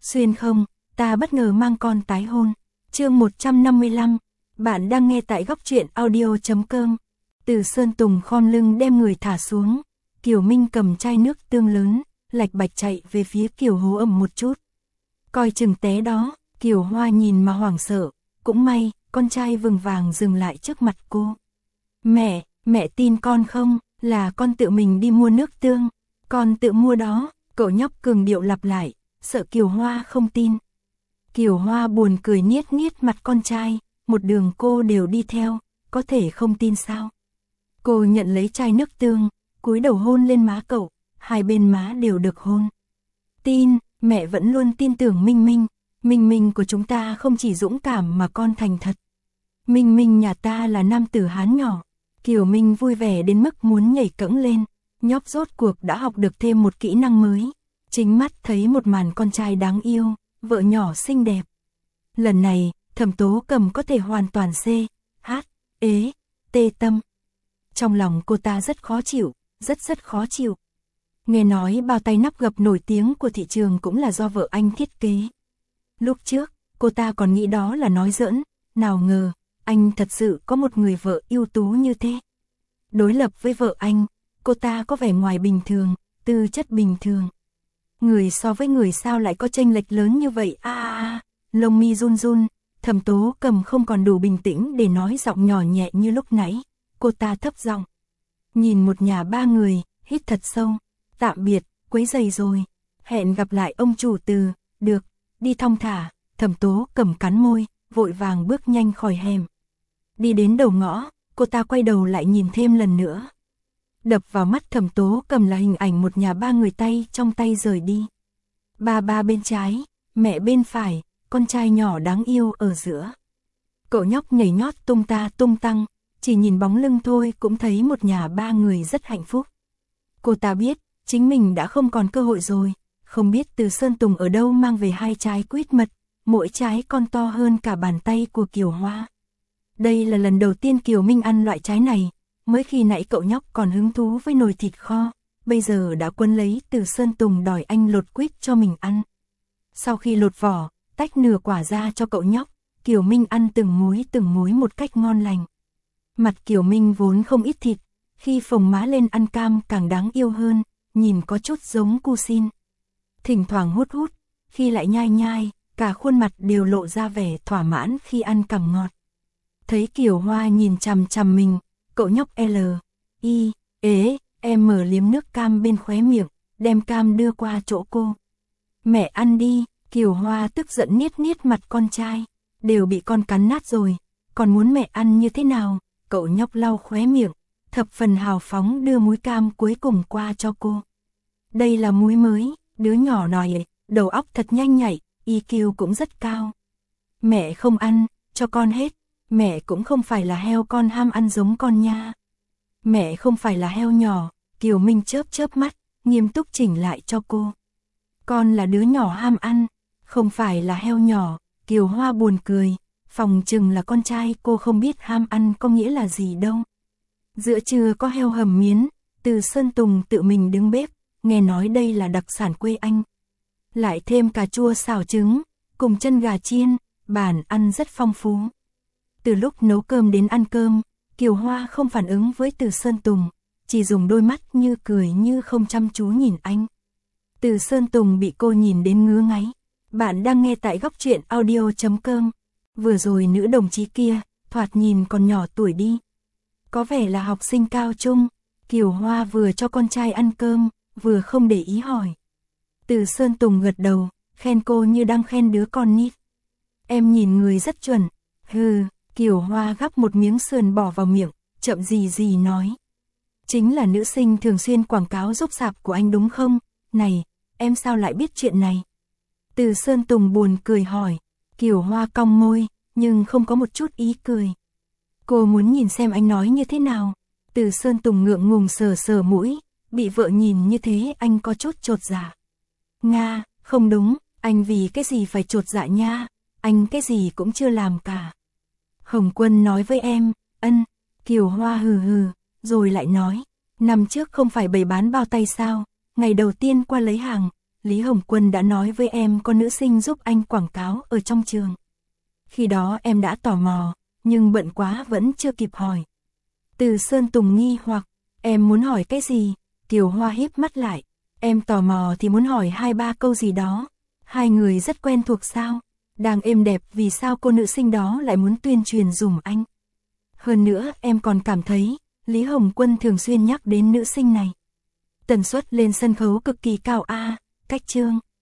Xuyên không, ta bất ngờ mang con tái hôn. Chương 155, bạn đang nghe tại góc truyện audio.com. Từ Sơn Tùng khom lưng đem người thả xuống, Kiều Minh cầm chai nước tương lớn, lạch bạch chạy về phía Kiều Hố ẩm một chút. Coi chừng té đó, Kiều Hoa nhìn mà hoảng sợ, cũng may, con trai vừng vàng dừng lại trước mặt cô. Mẹ tin con không, là con tự mình đi mua nước tương, con tự mua đó, cậu nhóc cường điệu lặp lại, sợ Kiều Hoa không tin. Kiều Hoa buồn cười niết mặt con trai, một đường cô đều đi theo, có thể không tin sao. Cô nhận lấy chai nước tương, cúi đầu hôn lên má cậu, hai bên má đều được hôn. Tin, mẹ vẫn luôn tin tưởng Minh Minh của chúng ta không chỉ dũng cảm mà con thành thật. Minh Minh nhà ta là nam tử Hán nhỏ. Kiều Minh vui vẻ đến mức muốn nhảy cẫng lên, nhóc rốt cuộc đã học được thêm một kỹ năng mới. Chính mắt thấy một màn con trai đáng yêu, vợ nhỏ xinh đẹp. Lần này, Thẩm Tố Cầm có thể hoàn toàn tê tâm. Trong lòng cô ta rất khó chịu, rất khó chịu. Nghe nói bao tay nắp gập nổi tiếng của thị trường cũng là do vợ anh thiết kế. Lúc trước, cô ta còn nghĩ đó là nói giỡn, nào ngờ, anh thật sự có một người vợ ưu tú như thế. Đối lập với vợ anh, cô ta có vẻ ngoài bình thường, tư chất bình thường. Người so với người sao lại có chênh lệch lớn như vậy lông mi run run, Thẩm Tố Cầm không còn đủ bình tĩnh để nói giọng nhỏ nhẹ như lúc nãy. Cô ta thấp giọng, nhìn một nhà ba người, hít thật sâu, tạm biệt, quấy rầy rồi, hẹn gặp lại ông chủ từ, được, đi thong thả. Thẩm Tố Cầm cắn môi, vội vàng bước nhanh khỏi hẻm. Đi đến đầu ngõ, cô ta quay đầu lại nhìn thêm lần nữa. Đập vào mắt Thẩm Tố Cầm là hình ảnh một nhà ba người tay trong tay rời đi. Ba bên trái, mẹ bên phải, con trai nhỏ đáng yêu ở giữa. Cậu nhóc nhảy nhót tung ta tung tăng, chỉ nhìn bóng lưng thôi cũng thấy một nhà ba người rất hạnh phúc. Cô ta biết, chính mình đã không còn cơ hội rồi, không biết từ Sơn Tùng ở đâu mang về 2 trái quýt mật, mỗi trái còn to hơn cả bàn tay của Kiều Hoa. Đây là lần đầu tiên Kiều Minh ăn loại trái này, mới khi nãy cậu nhóc còn hứng thú với nồi thịt kho, bây giờ đã quấn lấy từ Sơn Tùng đòi anh lột quýt cho mình ăn. Sau khi lột vỏ, tách nửa quả ra cho cậu nhóc, Kiều Minh ăn từng múi một cách ngon lành. Mặt Kiều Minh vốn không ít thịt, khi phồng má lên ăn cam càng đáng yêu hơn, nhìn có chút giống cu xin. Thỉnh thoảng hút, khi lại nhai, cả khuôn mặt đều lộ ra vẻ thỏa mãn khi ăn càng ngọt. Thấy Kiều Hoa nhìn chằm chằm mình, cậu nhóc mở liếm nước cam bên khóe miệng, đem cam đưa qua chỗ cô. Mẹ ăn đi, Kiều Hoa tức giận niết mặt con trai, đều bị con cắn nát rồi, còn muốn mẹ ăn như thế nào? Cậu nhóc lau khóe miệng, thập phần hào phóng đưa múi cam cuối cùng qua cho cô. Đây là múi mới, đứa nhỏ này, đầu óc thật nhanh nhạy, EQ cũng rất cao. Mẹ không ăn, cho con hết, mẹ cũng không phải là heo con ham ăn giống con nha. Mẹ không phải là heo nhỏ, Kiều Minh chớp mắt, nghiêm túc chỉnh lại cho cô. Con là đứa nhỏ ham ăn, không phải là heo nhỏ. Kiều Hoa buồn cười, phòng chừng là con trai cô không biết ham ăn có nghĩa là gì đâu. Giữa trưa có heo hầm miến, từ Sơn Tùng tự mình đứng bếp, nghe nói đây là đặc sản quê anh. Lại thêm cà chua xào trứng, cùng chân gà chiên, bàn ăn rất phong phú. Từ lúc nấu cơm đến ăn cơm, Kiều Hoa không phản ứng với từ Sơn Tùng, chỉ dùng đôi mắt như cười như không chăm chú nhìn anh. Từ Sơn Tùng bị cô nhìn đến ngứa ngáy. Bạn đang nghe tại góc truyện audio.com. Vừa rồi nữ đồng chí kia, thoạt nhìn còn nhỏ tuổi đi. Có vẻ là học sinh cao trung. Kiều Hoa vừa cho con trai ăn cơm, vừa không để ý hỏi. Từ Sơn Tùng gật đầu, khen cô như đang khen đứa con nít. Em nhìn người rất chuẩn. Kiều Hoa gắp một miếng sườn bỏ vào miệng, chậm gì nói. Chính là nữ sinh thường xuyên quảng cáo giúp sạp của anh đúng không? Này, em sao lại biết chuyện này? Từ Sơn Tùng buồn cười hỏi. Kiều Hoa cong môi, nhưng không có một chút ý cười. Cô muốn nhìn xem anh nói như thế nào. Từ Sơn Tùng ngượng ngùng sờ mũi, bị vợ nhìn như thế anh có chút chột dạ. Nga, không đúng, anh vì cái gì phải chột dạ nha, anh cái gì cũng chưa làm cả. Hồng Quân nói với em, Kiều Hoa hừ, rồi lại nói, năm trước không phải bày bán bao tay sao, ngày đầu tiên qua lấy hàng, Lý Hồng Quân đã nói với em có nữ sinh giúp anh quảng cáo ở trong trường. Khi đó em đã tò mò, nhưng bận quá vẫn chưa kịp hỏi. Từ Sơn Tùng nghi hoặc, em muốn hỏi cái gì? Kiều Hoa híp mắt lại, em tò mò thì muốn hỏi 2-3 câu gì đó. Hai người rất quen thuộc sao? Đang êm đẹp vì sao cô nữ sinh đó lại muốn tuyên truyền dùm anh? Hơn nữa em còn cảm thấy, Lý Hồng Quân thường xuyên nhắc đến nữ sinh này. Tần suất lên sân khấu cực kỳ cao a, cách chương.